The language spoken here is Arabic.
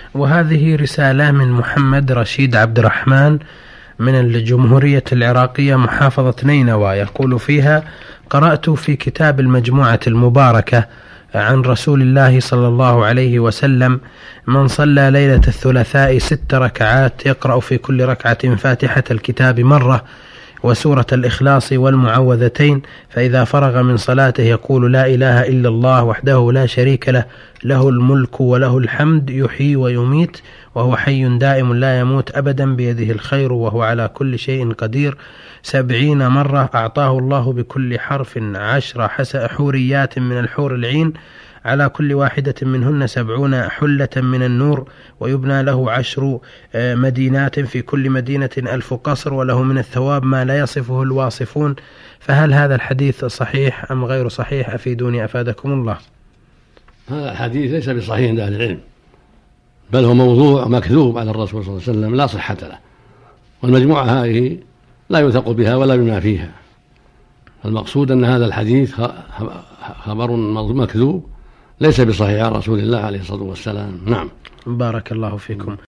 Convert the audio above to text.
وهذه رسالة من محمد رشيد عبد الرحمن من الجمهورية العراقية محافظة نينوى، يقول فيها: قرأت في كتاب المجموعة المباركة عن رسول الله صلى الله عليه وسلم: من صلى ليلة الثلاثاء 6 ركعات يقرأ في كل ركعة فاتحة الكتاب مرة وسورة الإخلاص والمعوذتين، فإذا فرغ من صلاته يقول: لا إله إلا الله وحده لا شريك له، له الملك وله الحمد يحيي ويميت وهو حي دائم لا يموت أبدا، بيده الخير وهو على كل شيء قدير، 70 مرة، أعطاه الله بكل حرف 10 حوريات من الحور العين، على كل واحدة منهن 70 حلة من النور، ويبنى له 10 مدينات، في كل مدينة 1000 قصر، وله من الثواب ما لا يصفه الواصفون. فهل هذا الحديث صحيح أم غير صحيح؟ أفيدوني أفادكم الله. هذا الحديث ليس بصحيح عند أهل العلم، بل هو موضوع مكذوب على الرسول صلى الله عليه وسلم لا صحة له، والمجموعة هذه لا يوثق بها ولا بما فيها. المقصود أن هذا الحديث خبر مكذوب ليس بصحيح عن رسول الله عليه الصلاة والسلام. نعم. بارك الله فيكم.